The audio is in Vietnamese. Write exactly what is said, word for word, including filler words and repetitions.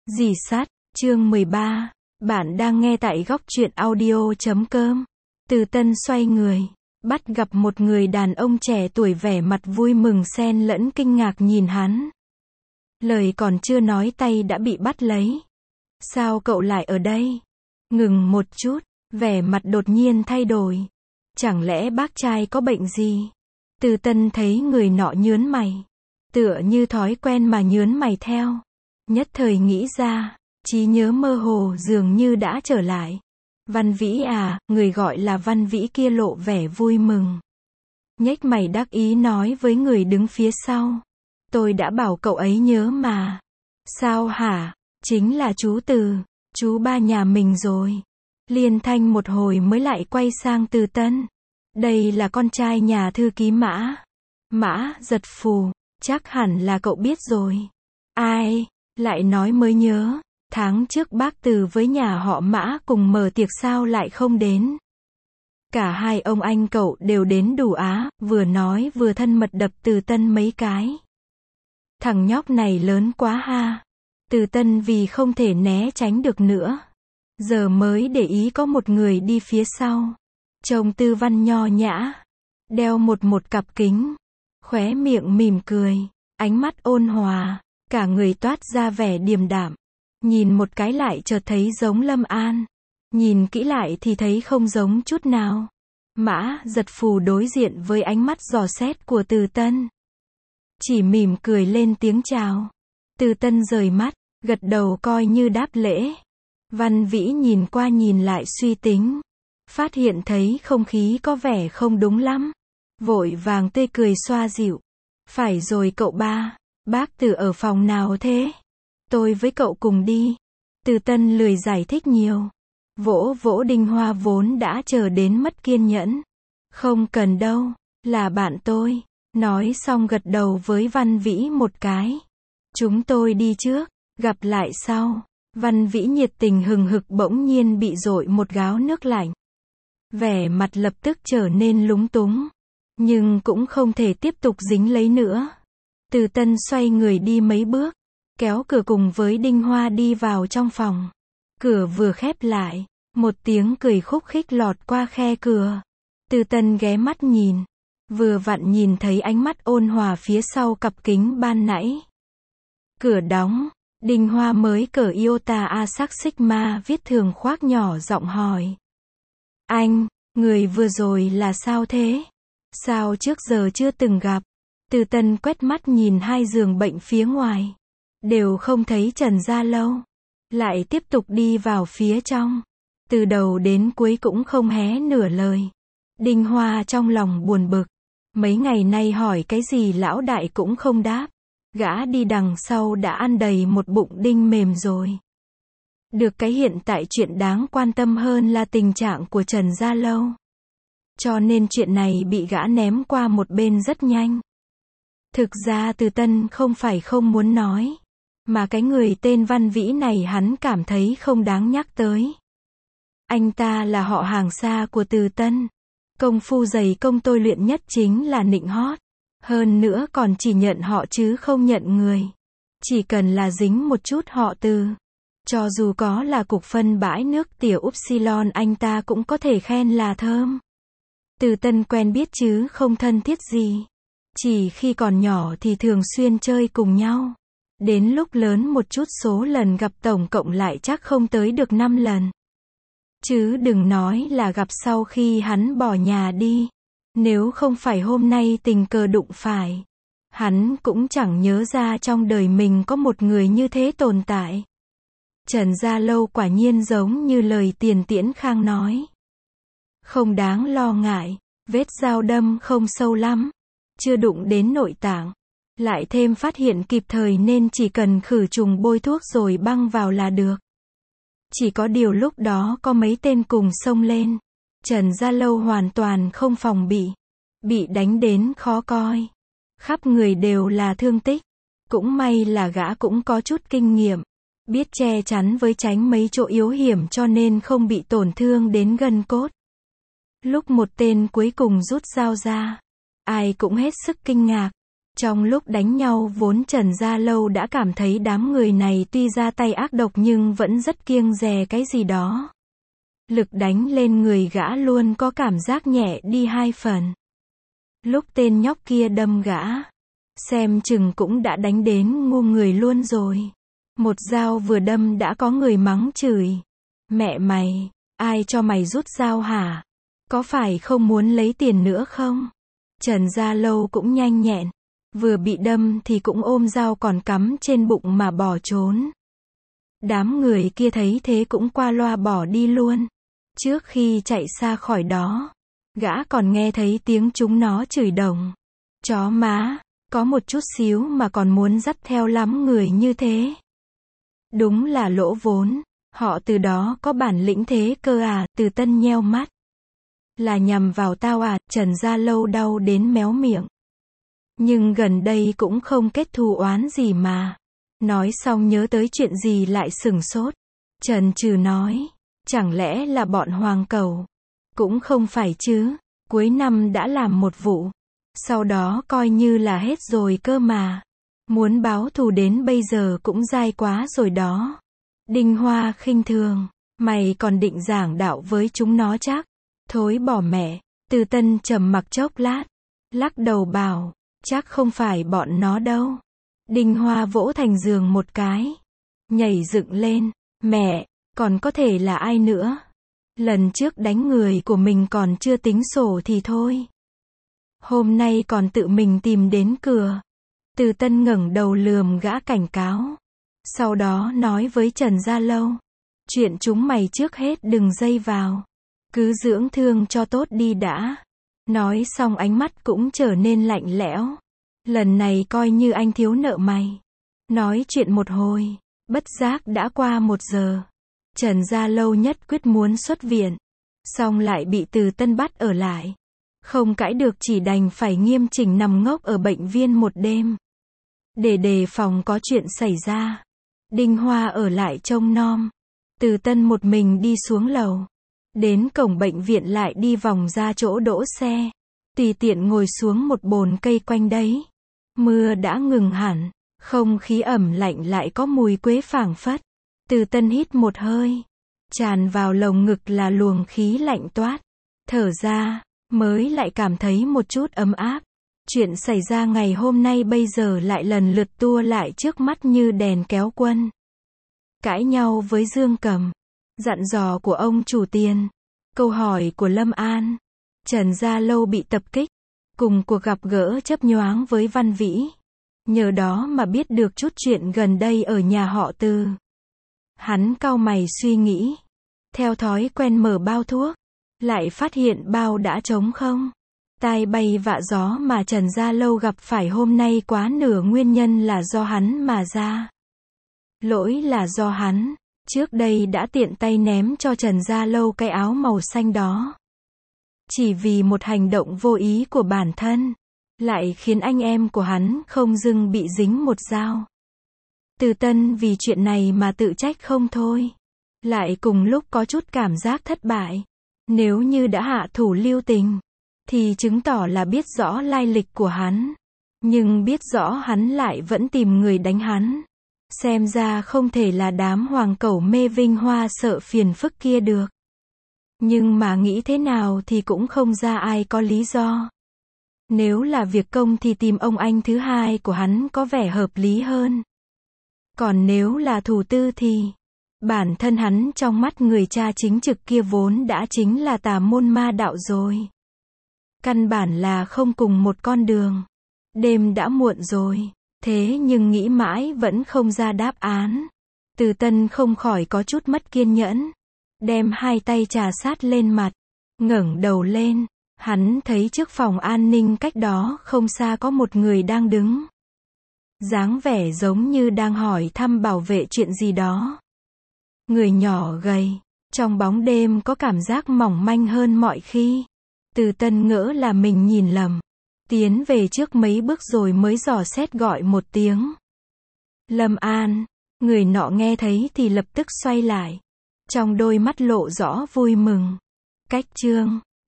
Rỉ sắt, chương mười ba. Bạn đang nghe tại góc truyện audio chấm com. Từ Tân xoay người, bắt gặp một người đàn ông trẻ tuổi vẻ mặt vui mừng xen lẫn kinh ngạc nhìn hắn. Lời còn chưa nói tay đã bị bắt lấy. Sao cậu lại ở đây? Ngừng một chút, vẻ mặt đột nhiên thay đổi. Chẳng lẽ bác trai có bệnh gì? Từ Tân thấy người nọ nhớn mày. Tựa như thói quen mà nhớn mày theo. Nhất thời nghĩ ra, trí nhớ mơ hồ dường như đã trở lại. Văn Vĩ à, người gọi là Văn Vĩ kia lộ vẻ vui mừng. Nhếch mày đắc ý nói với người đứng phía sau. Tôi đã bảo cậu ấy nhớ mà. Sao hả? Chính là chú Từ, chú ba nhà mình rồi. Liên thanh một hồi mới lại quay sang Từ Tân. Đây là con trai nhà thư ký Mã. Mã Giật Phù, chắc hẳn là cậu biết rồi. Ai? Lại nói mới nhớ, tháng trước bác Từ với nhà họ Mã cùng mở tiệc sao lại không đến. Cả hai ông anh cậu đều đến đủ á, vừa nói vừa thân mật đập Từ Tân mấy cái. Thằng nhóc này lớn quá ha. Từ Tân vì không thể né tránh được nữa. Giờ mới để ý có một người đi phía sau. Trông tư văn nho nhã. Đeo một một cặp kính. Khóe miệng mỉm cười. Ánh mắt ôn hòa. Cả người toát ra vẻ điềm đạm. Nhìn một cái lại chợt thấy giống Lâm An. Nhìn kỹ lại thì thấy không giống chút nào. Mã Giật Phù đối diện với ánh mắt dò xét của Từ Tân. Chỉ mỉm cười lên tiếng chào. Từ Tân rời mắt, gật đầu coi như đáp lễ. Văn Vĩ nhìn qua nhìn lại suy tính. Phát hiện thấy không khí có vẻ không đúng lắm. Vội vàng tươi cười xoa dịu. Phải rồi cậu ba. Bác Từ ở phòng nào thế? Tôi với cậu cùng đi. Từ Tân lười giải thích nhiều. Vỗ vỗ Đinh Hoa vốn đã chờ đến mất kiên nhẫn. Không cần đâu, là bạn tôi. Nói xong gật đầu với Văn Vĩ một cái. Chúng tôi đi trước, gặp lại sau. Văn Vĩ nhiệt tình hừng hực bỗng nhiên bị dội một gáo nước lạnh. Vẻ mặt lập tức trở nên lúng túng. Nhưng cũng không thể tiếp tục dính lấy nữa. Từ Tân xoay người đi mấy bước, kéo cửa cùng với Đinh Hoa đi vào trong phòng. Cửa vừa khép lại, một tiếng cười khúc khích lọt qua khe cửa. Từ Tân ghé mắt nhìn, vừa vặn nhìn thấy ánh mắt ôn hòa phía sau cặp kính ban nãy. Cửa đóng, Đinh Hoa mới cởi Iota Asac Sigma viết thường khoác nhỏ giọng hỏi. Anh, người vừa rồi là sao thế? Sao trước giờ chưa từng gặp? Từ Tân quét mắt nhìn hai giường bệnh phía ngoài. Đều không thấy Trần Gia Lâu. Lại tiếp tục đi vào phía trong. Từ đầu đến cuối cũng không hé nửa lời. Đinh Hoa trong lòng buồn bực. Mấy ngày nay hỏi cái gì lão đại cũng không đáp. Gã đi đằng sau đã ăn đầy một bụng đinh mềm rồi. Được cái hiện tại chuyện đáng quan tâm hơn là tình trạng của Trần Gia Lâu. Cho nên chuyện này bị gã ném qua một bên rất nhanh. Thực ra Từ Tân không phải không muốn nói. Mà cái người tên Văn Vĩ này hắn cảm thấy không đáng nhắc tới. Anh ta là họ hàng xa của Từ Tân. Công phu dày công tôi luyện nhất chính là nịnh hót. Hơn nữa còn chỉ nhận họ chứ không nhận người. Chỉ cần là dính một chút họ Từ. Cho dù có là cục phân bãi nước tiểu Upsilon anh ta cũng có thể khen là thơm. Từ Tân quen biết chứ không thân thiết gì. Chỉ khi còn nhỏ thì thường xuyên chơi cùng nhau. Đến lúc lớn một chút số lần gặp tổng cộng lại chắc không tới được năm lần. Chứ đừng nói là gặp sau khi hắn bỏ nhà đi. Nếu không phải hôm nay tình cờ đụng phải. Hắn cũng chẳng nhớ ra trong đời mình có một người như thế tồn tại. Trần Gia Lâu quả nhiên giống như lời Tiền Tiễn Khang nói. Không đáng lo ngại, vết dao đâm không sâu lắm. Chưa đụng đến nội tạng. Lại thêm phát hiện kịp thời nên chỉ cần khử trùng bôi thuốc rồi băng vào là được. Chỉ có điều lúc đó có mấy tên cùng xông lên. Trần Gia Lâu hoàn toàn không phòng bị. Bị đánh đến khó coi. Khắp người đều là thương tích. Cũng may là gã cũng có chút kinh nghiệm. Biết che chắn với tránh mấy chỗ yếu hiểm cho nên không bị tổn thương đến gân cốt. Lúc một tên cuối cùng rút dao ra. Ai cũng hết sức kinh ngạc. Trong lúc đánh nhau vốn Trần Gia Lâu đã cảm thấy đám người này tuy ra tay ác độc nhưng vẫn rất kiêng dè cái gì đó. Lực đánh lên người gã luôn có cảm giác nhẹ đi hai phần. Lúc tên nhóc kia đâm gã, xem chừng cũng đã đánh đến ngu người luôn rồi. Một dao vừa đâm đã có người mắng chửi. Mẹ mày, ai cho mày rút dao hả? Có phải không muốn lấy tiền nữa không? Trần Gia Lâu cũng nhanh nhẹn. Vừa bị đâm thì cũng ôm dao còn cắm trên bụng mà bỏ trốn. Đám người kia thấy thế cũng qua loa bỏ đi luôn. Trước khi chạy xa khỏi đó, gã còn nghe thấy tiếng chúng nó chửi đồng. Chó má, có một chút xíu mà còn muốn dắt theo lắm người như thế. Đúng là lỗ vốn, họ từ đó có bản lĩnh thế cơ à, Từ Tân nheo mắt. Là nhằm vào tao à, Trần Gia Lâu đau đến méo miệng. Nhưng gần đây cũng không kết thù oán gì mà. Nói xong nhớ tới chuyện gì lại sửng sốt. Trần Trừ nói, chẳng lẽ là bọn Hoàng Cẩu? Cũng không phải chứ, cuối năm đã làm một vụ. Sau đó coi như là hết rồi cơ mà. Muốn báo thù đến bây giờ cũng dai quá rồi đó. Đinh Hoa khinh thường, mày còn định giảng đạo với chúng nó chắc? Thối bỏ mẹ. Từ Tân trầm mặc chốc lát, lắc đầu bảo, chắc không phải bọn nó đâu. Đinh Hoa vỗ thành giường một cái, nhảy dựng lên, mẹ, còn có thể là ai nữa? Lần trước đánh người của mình còn chưa tính sổ thì thôi. Hôm nay còn tự mình tìm đến cửa. Từ Tân ngẩng đầu lườm gã cảnh cáo. Sau đó nói với Trần Gia Lâu, chuyện chúng mày trước hết đừng dây vào. Cứ dưỡng thương cho tốt đi đã. Nói xong ánh mắt cũng trở nên lạnh lẽo. Lần này coi như anh thiếu nợ mày. Nói chuyện một hồi, bất giác đã qua một giờ. Trần Gia Lâu nhất quyết muốn xuất viện. Xong lại bị Từ Tân bắt ở lại. Không cãi được chỉ đành phải nghiêm chỉnh nằm ngốc ở bệnh viện một đêm. Để đề phòng có chuyện xảy ra. Đinh Hoa ở lại trông nom. Từ Tân một mình đi xuống lầu. Đến cổng bệnh viện lại đi vòng ra chỗ đỗ xe. Tùy tiện ngồi xuống một bồn cây quanh đấy. Mưa đã ngừng hẳn. Không khí ẩm lạnh lại có mùi quế phảng phất. Từ Tân hít một hơi. Tràn vào lồng ngực là luồng khí lạnh toát. Thở ra, mới lại cảm thấy một chút ấm áp. Chuyện xảy ra ngày hôm nay bây giờ lại lần lượt tua lại trước mắt như đèn kéo quân. Cãi nhau với Dương Cầm. Dặn dò của ông chủ tiền. Câu hỏi của Lâm An. Trần Gia Lâu bị tập kích. Cùng cuộc gặp gỡ chớp nhoáng với Văn Vĩ. Nhờ đó mà biết được chút chuyện gần đây ở nhà họ Từ. Hắn cau mày suy nghĩ. Theo thói quen mở bao thuốc. Lại phát hiện bao đã trống không. Tai bay vạ gió mà Trần Gia Lâu gặp phải hôm nay quá nửa nguyên nhân là do hắn mà ra. Lỗi là do hắn. Trước đây đã tiện tay ném cho Trần Gia Lâu cái áo màu xanh đó. Chỉ vì một hành động vô ý của bản thân. Lại khiến anh em của hắn không dưng bị dính một dao. Từ Tân vì chuyện này mà tự trách không thôi. Lại cùng lúc có chút cảm giác thất bại. Nếu như đã hạ thủ lưu tình, thì chứng tỏ là biết rõ lai lịch của hắn. Nhưng biết rõ hắn lại vẫn tìm người đánh hắn. Xem ra không thể là đám Hoàng Cẩu mê Vinh Hoa sợ phiền phức kia được. Nhưng mà nghĩ thế nào thì cũng không ra ai có lý do. Nếu là việc công thì tìm ông anh thứ hai của hắn có vẻ hợp lý hơn. Còn nếu là thủ tư thì bản thân hắn trong mắt người cha chính trực kia vốn đã chính là tà môn ma đạo rồi. Căn bản là không cùng một con đường. Đêm đã muộn rồi. Thế nhưng nghĩ mãi vẫn không ra đáp án. Từ Tân không khỏi có chút mất kiên nhẫn. Đem hai tay trà sát lên mặt. Ngẩng đầu lên. Hắn thấy trước phòng an ninh cách đó không xa có một người đang đứng. Dáng vẻ giống như đang hỏi thăm bảo vệ chuyện gì đó. Người nhỏ gầy. Trong bóng đêm có cảm giác mỏng manh hơn mọi khi. Từ Tân ngỡ là mình nhìn lầm. Tiến về trước mấy bước rồi mới dò xét gọi một tiếng. Lâm An. Người nọ nghe thấy thì lập tức xoay lại. Trong đôi mắt lộ rõ vui mừng. Cách chương.